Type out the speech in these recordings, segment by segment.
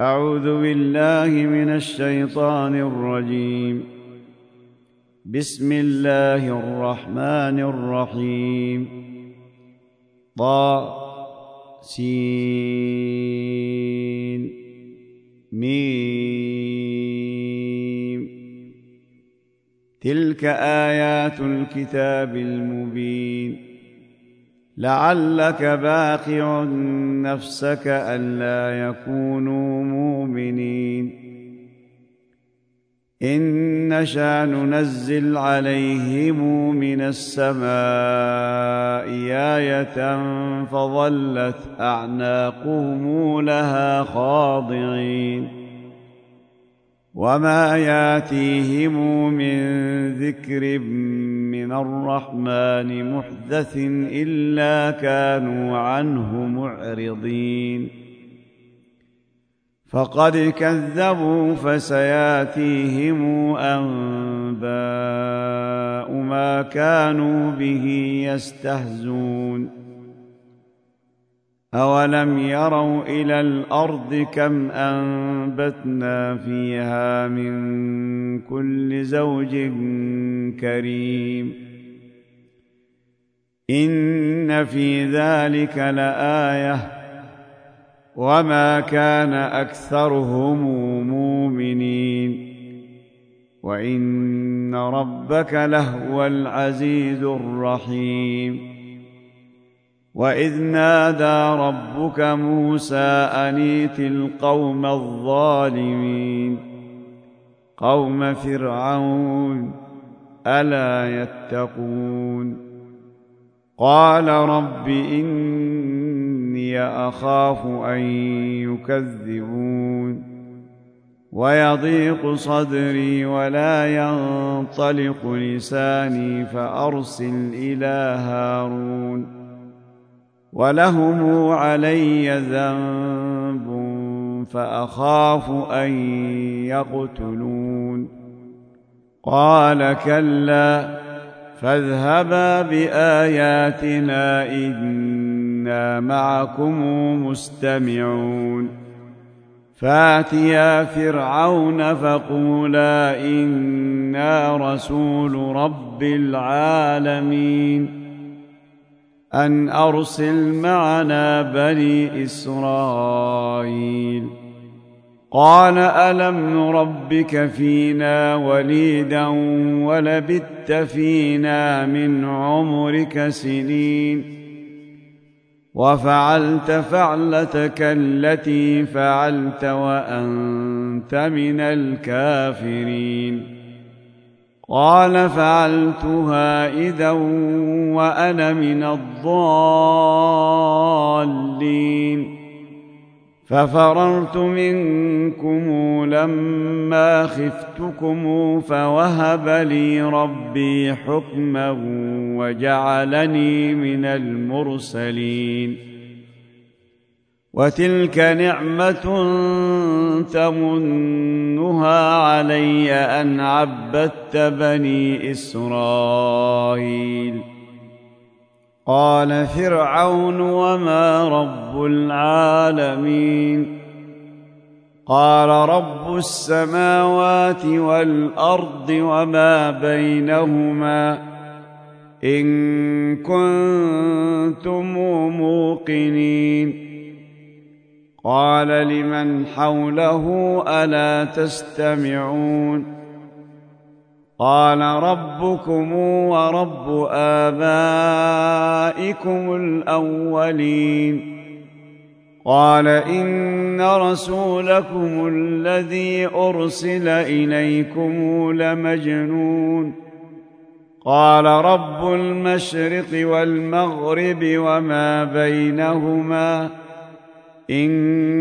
أعوذ بالله من الشيطان الرجيم. بسم الله الرحمن الرحيم. طاسين تلك آيات الكتاب المبين. لعلك باخع نفسك ألا يكونوا مؤمنين. إن نشأ ننزل عليهم من السماء آية فظلت أعناقهم لها خاضعين. وما ياتيهم من ذكر من الرحمن محدث إلا كانوا عنه معرضين. فقد كذبوا فسياتيهم أنباء ما كانوا به يستهزون. أولم يروا إلى الأرض كم أنبتنا فيها من كل زوج كريم. إن في ذلك لآية وما كان أكثرهم مؤمنين. وإن ربك لهو العزيز الرحيم. وإذ نادى ربك موسى أن ائت القوم الظالمين قوم فرعون ألا يتقون. قال رب إني أخاف أن يكذبون ويضيق صدري ولا ينطلق لساني فأرسل إلى هارون ولهم علي ذنب فأخاف أن يقتلون. قال كلا فاذهبا بآياتنا إنا معكم مستمعون. فاتيا فرعون فقولا إنا رسول رب العالمين أن أرسل معنا بني إسرائيل. قال ألم نربك فينا وليدا ولبثت فينا من عمرك سنين وفعلت فعلتك التي فعلت وأنت من الكافرين. قال فعلتها إذا وأنا من الضالين. ففررت منكم لما خفتكم فوهب لي ربي حكما وجعلني من المرسلين. وتلك نعمة تمنها علي أن عبدت بني إسرائيل. قال فرعون وما رب العالمين. قال رب السماوات والأرض وما بينهما إن كنتم موقنين. قال لمن حوله ألا تستمعون. قال ربكم ورب آبائكم الأولين. قال إن رسولكم الذي أرسل إليكم لمجنون. قال رب المشرق والمغرب وما بينهما إن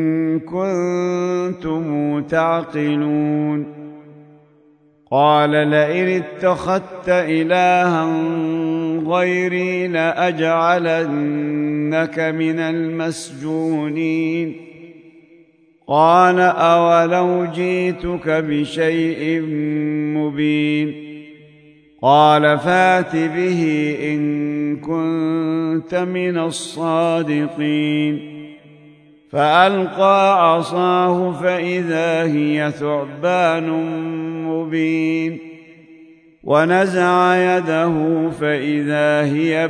كنتم تعقلون. قال لئن اتخذت إلها غيري لأجعلنك من المسجونين. قال أولو جئتك بشيء مبين. قال فات به إن كنت من الصادقين. فألقى عصاه فإذا هي ثعبان مبين ونزع يده فإذا هي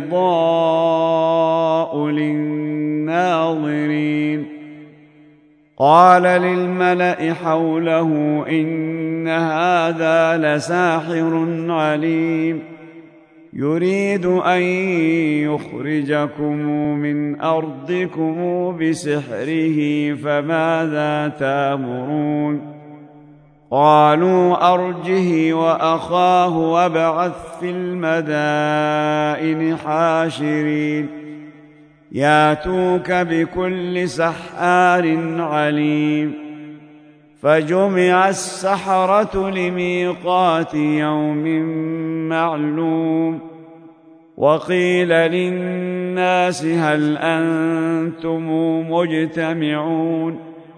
بيضاء للناظرين قال للملأ حوله إن هذا لساحر عليم يريد أن يخرجكم من أرضكم بسحره فماذا تأمرون قالوا أرجه وأخاه وابعث في المدائن حاشرين ياتوك بكل سحار عليم فجمع السحرة لميقات يوم معلوم وقيل للناس هل أنتم مجتمعون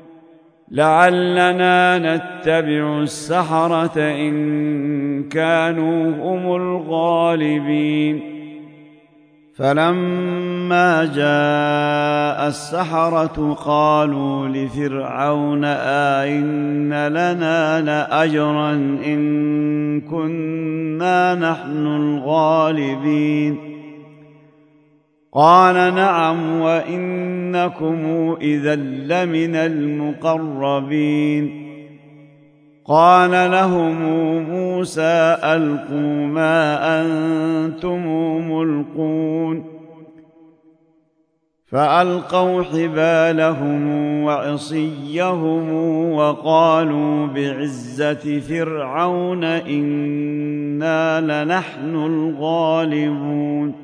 لعلنا نتبع السحرة إن كانوا هم الغالبين فلما جاء السحرة قالوا لفرعون أئن لنا لأجرا إن كنا نحن الغالبين قال نعم وإنكم إذا لمن المقربين قال لهم موسى ألقوا ما أنتم ملقون فألقوا حبالهم وعصيهم وقالوا بعزة فرعون إنا لنحن الغالبون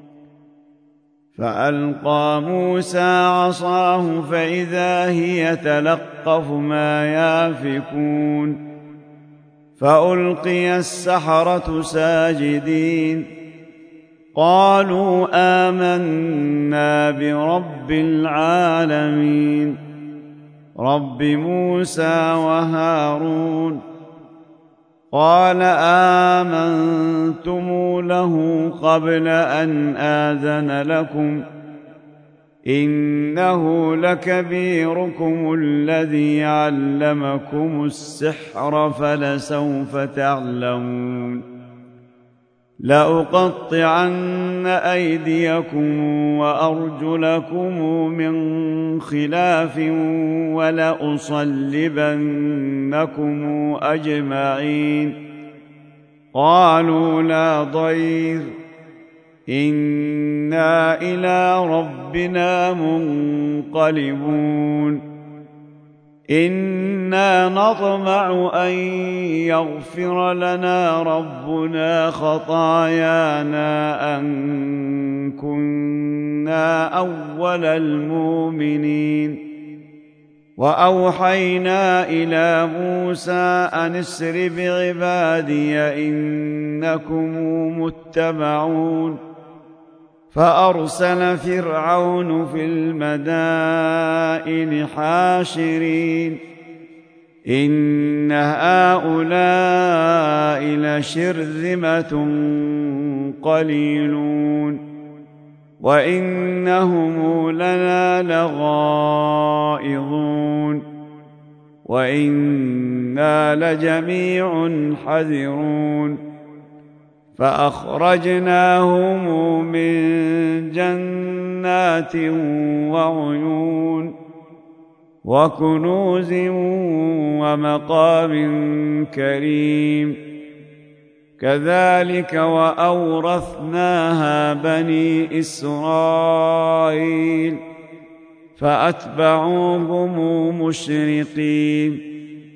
فألقى موسى عصاه فإذا هي تلقف ما يافكون فألقي السحرة ساجدين قالوا آمنا برب العالمين رب موسى وهارون قال آمنتم له قبل أن آذن لكم إنه لكبيركم الذي علمكم السحر فلسوف تعلمون لأقطعن أيديكم وأرجلكم من خلاف ولأصلبنكم أجمعين قالوا لا ضير إنا إلى ربنا منقلبون إنا نطمع أن يغفر لنا ربنا خطايانا أن كنا أول المؤمنين وأوحينا إلى موسى أن اسر بعبادي إنكم متبعون فأرسل فرعون في المدائن حاشرين إن هؤلاء لشرذمة قليلون وإنهم لنا لغائظون وإنا لجميع حذرون فأخرجناهم من جنات وعيون وكنوز ومقام كريم كذلك وأورثناها بني إسرائيل فأتبعوهم مشرقين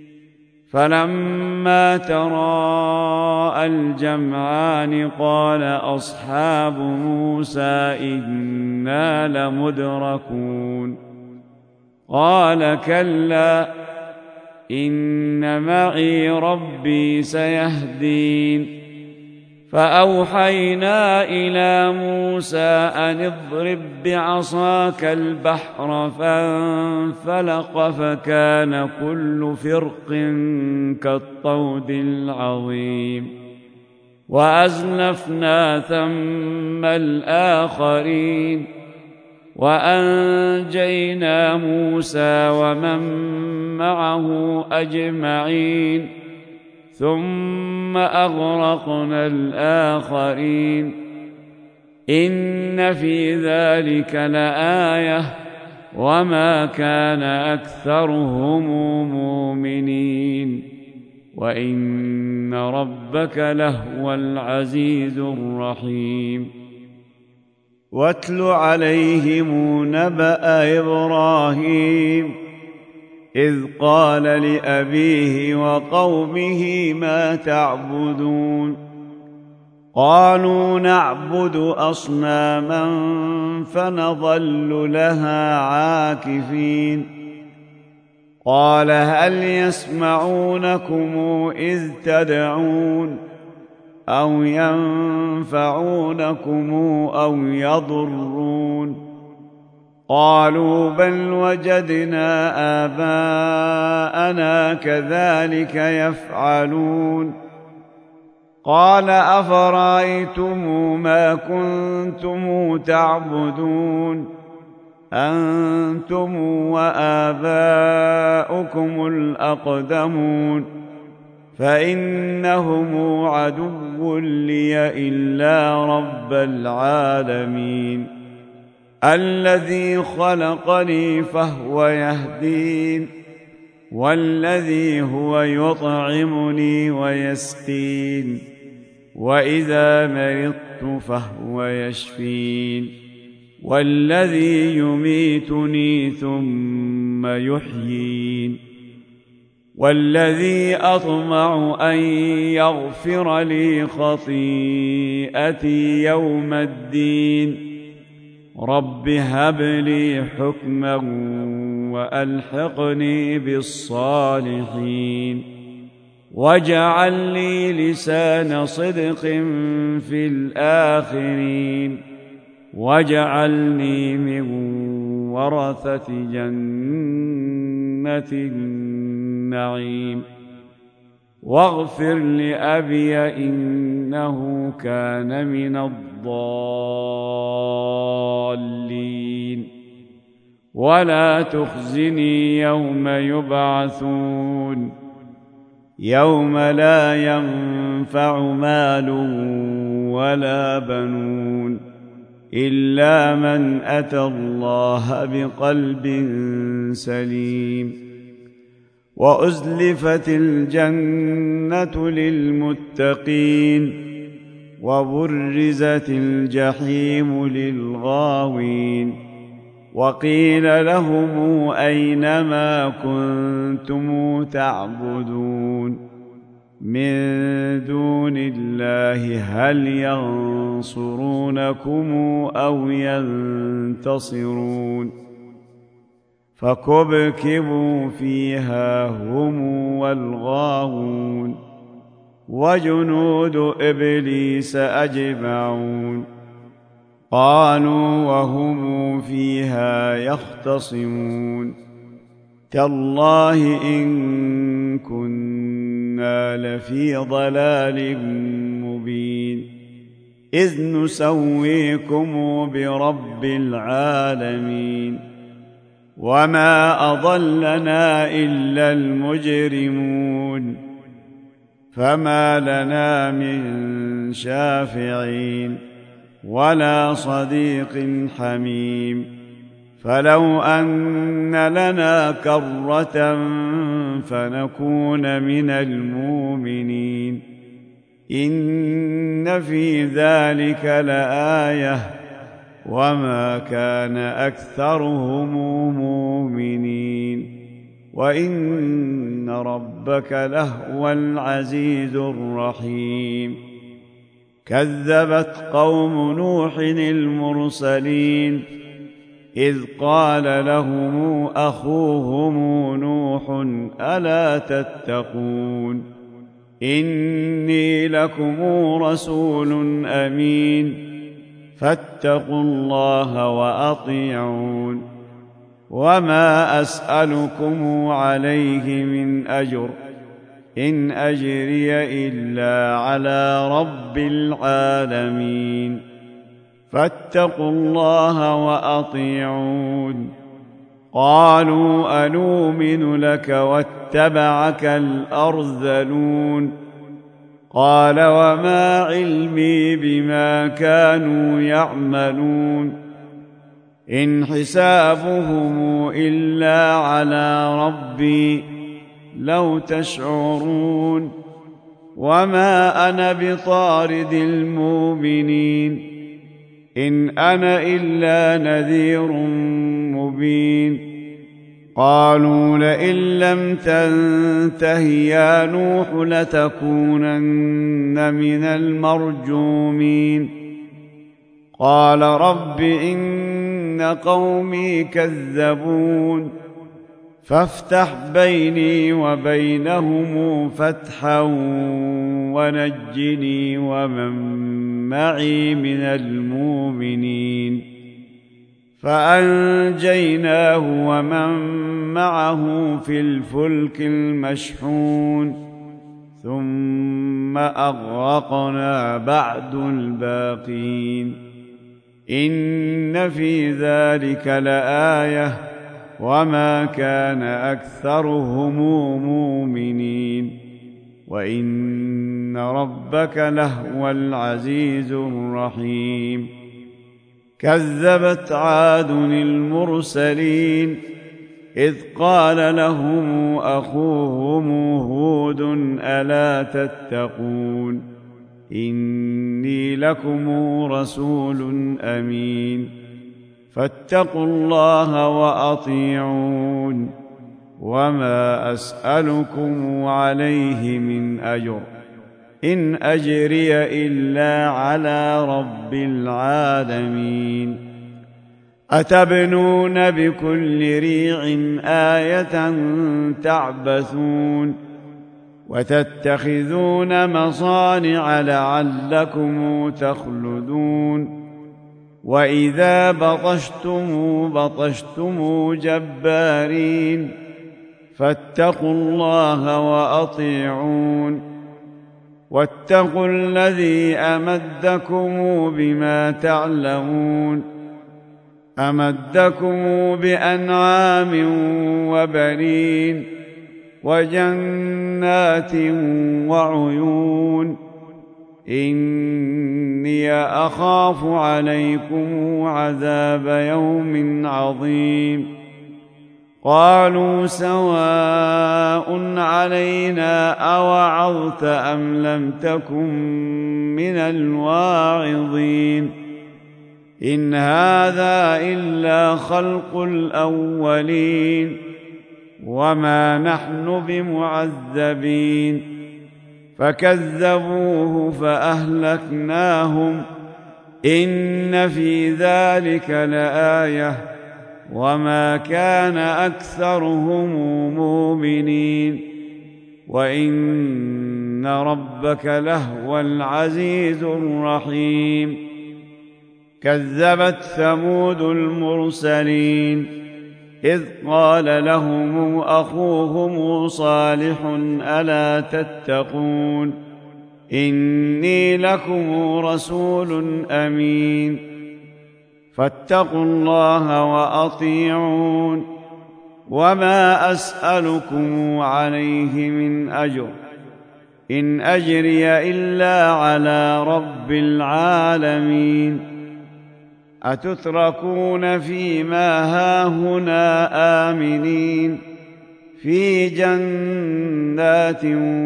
فلما تراءى الجمعان قال أصحاب موسى إنا لمدركون قال كلا إن معي ربي سيهدين فأوحينا إلى موسى أن اضرب بعصاك البحر فانفلق فكان كل فرق كالطود العظيم وأزلفنا ثم الآخرين وأنجينا موسى ومن معه أجمعين ثم أغرقنا الآخرين إن في ذلك لآية وما كان أكثرهم مؤمنين وإن ربك لهو العزيز الرحيم واتل عليهم نبأ إبراهيم إذ قال لأبيه وقومه ما تعبدون قالوا نعبد أصناما فنظل لها عاكفين قال هل يسمعونكم إذ تدعون أو ينفعونكم أو يضرون قالوا بل وجدنا آباءنا كذلك يفعلون قال أفرأيتم ما كنتم تعبدون أنتم وآباؤكم الأقدمون فإنهم عدو لي إلا رب العالمين الذي خلقني فهو يهدين والذي هو يطعمني ويسقين وإذا مرضت فهو يشفين والذي يميتني ثم يحيين والذي أطمع أن يغفر لي خطيئتي يوم الدين رب هب لي حكما وألحقني بالصالحين واجعل لي لسان صدق في الآخرين واجعلني من ورثة جنة النعيم واغفر لأبي إنه كان من الضالين ولا تخزني يوم يبعثون يوم لا ينفع مال ولا بنون إلا من أتى الله بقلب سليم وأزلفت الجنة للمتقين وبرزت الجحيم للغاوين وقيل لهم أين ما كنتم تعبدون من دون الله هل ينصرونكم أو ينتصرون فكبكبوا فيها هم والغاوون وجنود إبليس أجمعون قالوا وهم فيها يختصمون تالله إن كنا لفي ضلال مبين إذ نسويكم برب العالمين وما أضلنا إلا المجرمون فما لنا من شافعين ولا صديق حميم فلو أن لنا كرة فنكون من المؤمنين إن في ذلك لآية وما كان أكثرهم مؤمنين وإن ربك لهو العزيز الرحيم كذبت قوم نوح المرسلين إذ قال لهم أخوهم نوح ألا تتقون إني لكم رسول أمين فاتقوا الله وأطيعون وما أسألكم عليه من أجر إن أجري إلا على رب العالمين فاتقوا الله وأطيعون. قالوا أنؤمن لك واتبعك الأرذلون. قال وما علمي بما كانوا يعملون إن حسابهم إلا على ربي لو تشعرون. وما أنا بطارد المؤمنين إن أنا إلا نذير مبين. قالوا لئن لم تنته يا نوح لتكونن من المرجومين. قال رب إن قومي كذبون فافتح بيني وبينهم فتحا ونجني ومن معي من المؤمنين. فأنجيناه ومن معه في الفلك المشحون ثم أغرقنا بعد الباقين. إن في ذلك لآية وما كان أكثرهم مؤمنين وإن ربك لهو العزيز الرحيم. كذبت عاد المرسلين إذ قال لهم أخوهم هود ألا تتقون إني لكم رسول أمين فاتقوا الله وأطيعون. وما أسألكم عليه من أجر إن أجري إلا على رب العالمين. أتبنون بكل ريع آية تعبثون وتتخذون مصانع لعلكم تخلدون. وإذا بطشتم جبارين فاتقوا الله وأطيعون. واتقوا الذي أمدكم بما تعلمون أمدكم بأنعام وبنين وجنات وعيون. إني أخاف عليكم عذاب يوم عظيم. قالوا سواء علينا أوعظت أم لم تكن من الواعظين إن هذا إلا خلق الأولين وما نحن بمعذبين. فكذبوه فأهلكناهم إن في ذلك لآية وما كان أكثرهم مؤمنين وإن ربك لهو العزيز الرحيم. كذبت ثمود المرسلين إذ قال لهم أخوهم صالح ألا تتقون إني لكم رسول أمين فاتقوا الله وأطيعون. وما أسألكم عليه من أجر إن أجري إلا على رب العالمين. أتتركون فيما هاهنا آمنين في جنات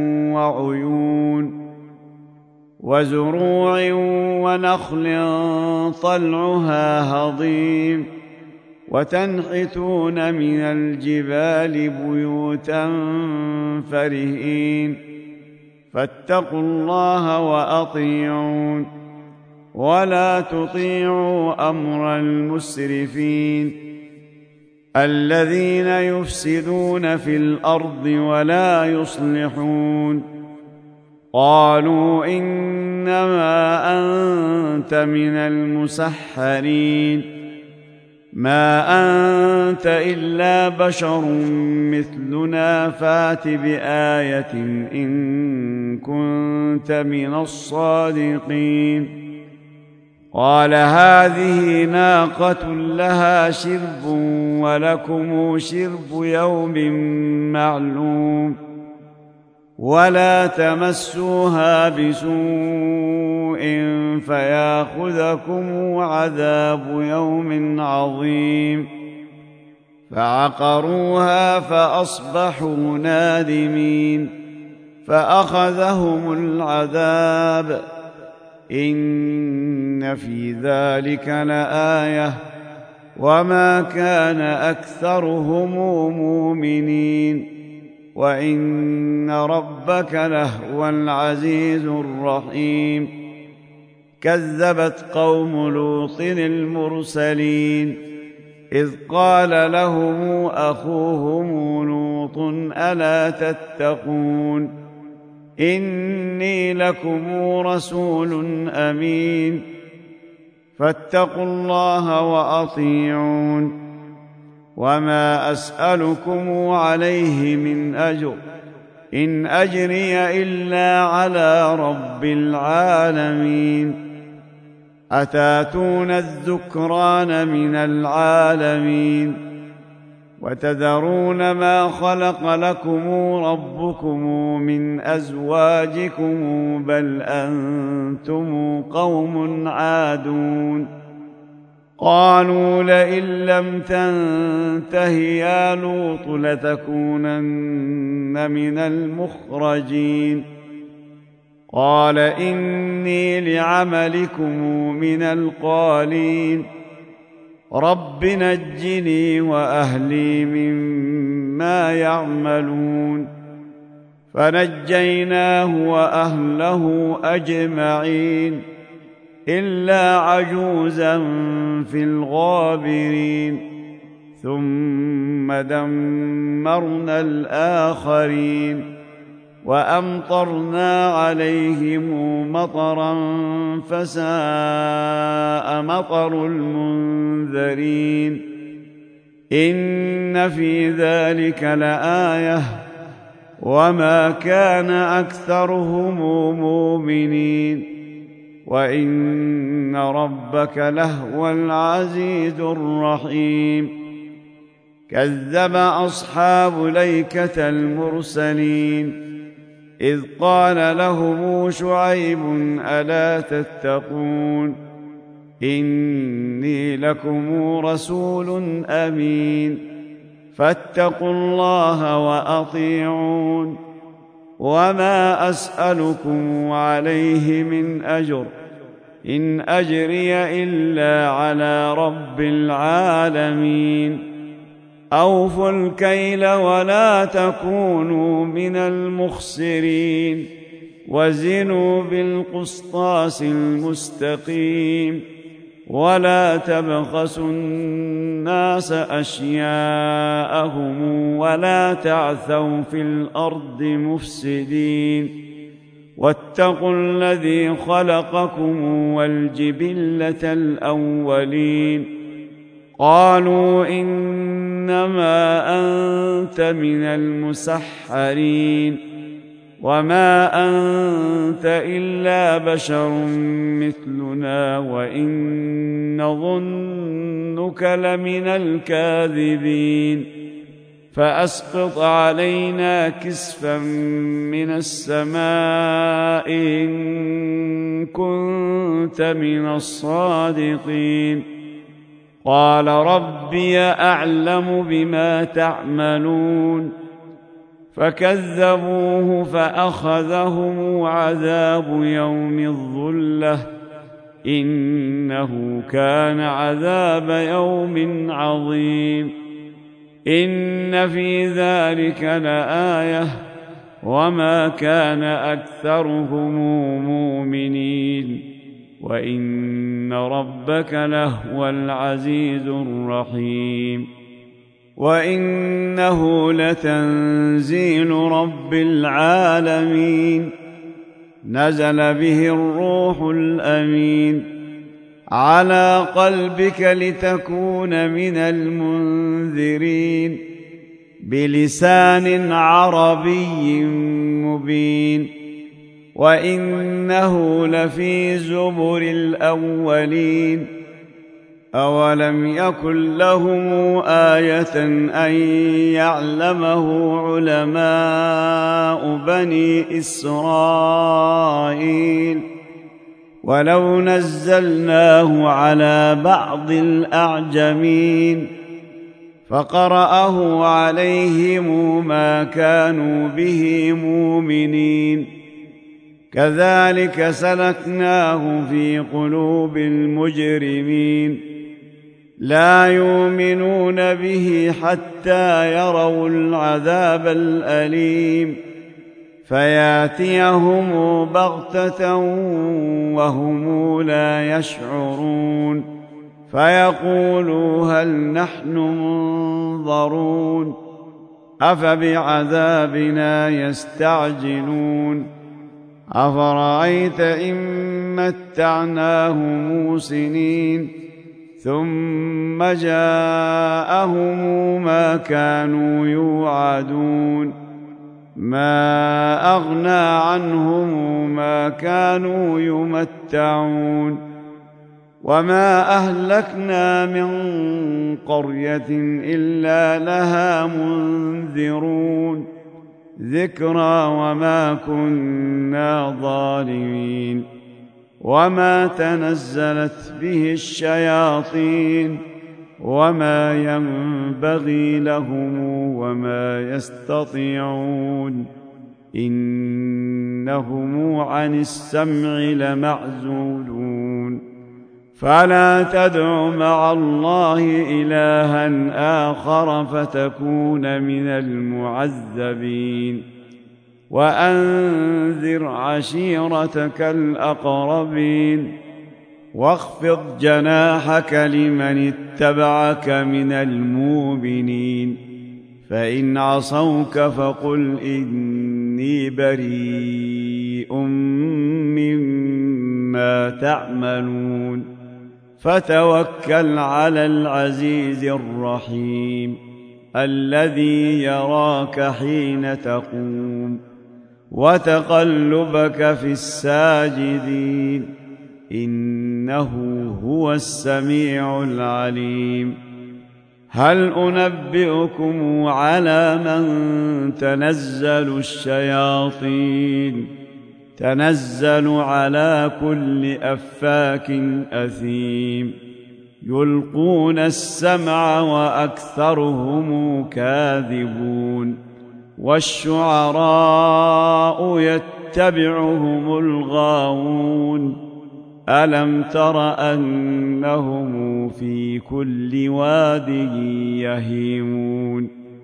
وعيون وزروع ونخل طلعها هضيم وتنحتون من الجبال بيوتا فرهين. فاتقوا الله وأطيعون ولا تطيعوا أمر المسرفين الذين يفسدون في الأرض ولا يصلحون. قالوا إنما أنت من المسحرين ما أنت إلا بشر مثلنا فات بآية إن كنت من الصادقين. قال هذه ناقة لها شرب ولكم شرب يوم معلوم ولا تمسوها بسوء فياخذكم عذاب يوم عظيم فعقروها فأصبحوا نادمين فأخذهم العذاب إن في ذلك لآية وما كان أكثرهم مؤمنين وإن ربك لهو العزيز الرحيم كذبت قوم لوط المرسلين إذ قال لهم أخوهم لوط ألا تتقون إني لكم رسول أمين فاتقوا الله وأطيعون وما أسألكم عليه من أجر إن أجري إلا على رب العالمين أتاتون الذكران من العالمين وتذرون ما خلق لكم ربكم من أزواجكم بل أنتم قوم عادون قالوا لئن لم تنته يا لوط لتكونن من المخرجين قال إني لعملكم من القالين رب نجني وأهلي مما يعملون فنجيناه وأهله أجمعين إلا عجوزا في الغابرين ثم دمرنا الآخرين وأمطرنا عليهم مطرا فساء مطر المنذرين إن في ذلك لآية وما كان أكثرهم مؤمنين وإن ربك لهو العزيز الرحيم كذب أصحاب الأيكة المرسلين إذ قال لهم شعيب ألا تتقون إني لكم رسول أمين فاتقوا الله وأطيعون وما أسألكم عليه من أجر إن أجري إلا على رب العالمين أوفوا الكيل ولا تكونوا من المخسرين وزنوا بالقسطاس المستقيم ولا تبخسوا الناس أشياءهم ولا تعثوا في الأرض مفسدين واتقوا الذي خلقكم والجبلة الأولين قالوا إنما أنت من المسحرين وما أنت إلا بشر مثلنا وإن نظنك لمن الكاذبين فأسقط علينا كسفا من السماء إن كنت من الصادقين قال ربي أعلم بما تعملون فكذبوه فأخذهم عذاب يوم الظلة إنه كان عذاب يوم عظيم إن في ذلك لآية وما كان أكثرهم مؤمنين وإن ربك لهو العزيز الرحيم وإنه لتنزيل رب العالمين نزل به الروح الأمين على قلبك لتكون من المنذرين بلسان عربي مبين وإنه لفي زبر الأولين أولم يكن لهم آية أن يعلمه علماء بني إسرائيل ولو نزلناه على بعض الأعجمين فقرأه عليهم ما كانوا به مؤمنين كذلك سلكناه في قلوب المجرمين لا يؤمنون به حتى يروا العذاب الأليم فياتيهم بغتة وهم لا يشعرون فيقولوا هل نحن منظرون أفبعذابنا يستعجلون أفرأيت إن متعناهم سنين ثم جاءهم ما كانوا يوعدون ما أغنى عنهم ما كانوا يمتعون وما أهلكنا من قرية إلا لها منذرون ذكرى وما كنا ظالمين وما تنزلت به الشياطين وما ينبغي لهم وما يستطيعون إنهم عن السمع لمعزولون فلا تدع مع الله إلها آخر فتكون من المعذبين وأنذر عشيرتك الأقربين واخفض جناحك لمن اتبعك من المؤمنين فإن عصوك فقل إني بريء مما تعملون فتوكل على العزيز الرحيم الذي يراك حين تقوم وتقلبك في الساجدين إنه هو السميع العليم هل أنبئكم على من تنزل الشياطين تنزل على كل أفاك أثيم يلقون السمع وأكثرهم كاذبون والشعراء يتبعهم الغاوون ألم تر أنهم في كل واد يهيمون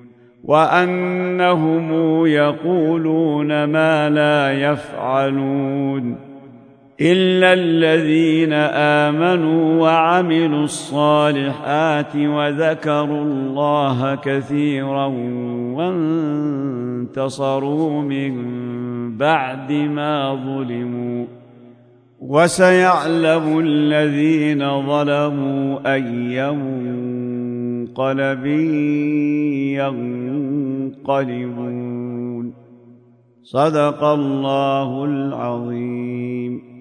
وأنهم يقولون ما لا يفعلون إلا الذين آمنوا وعملوا الصالحات وذكروا الله كثيرا وانتصروا من بعد ما ظلموا وسيعلم الذين ظلموا أي منقلب ينقلبون صدق الله العظيم.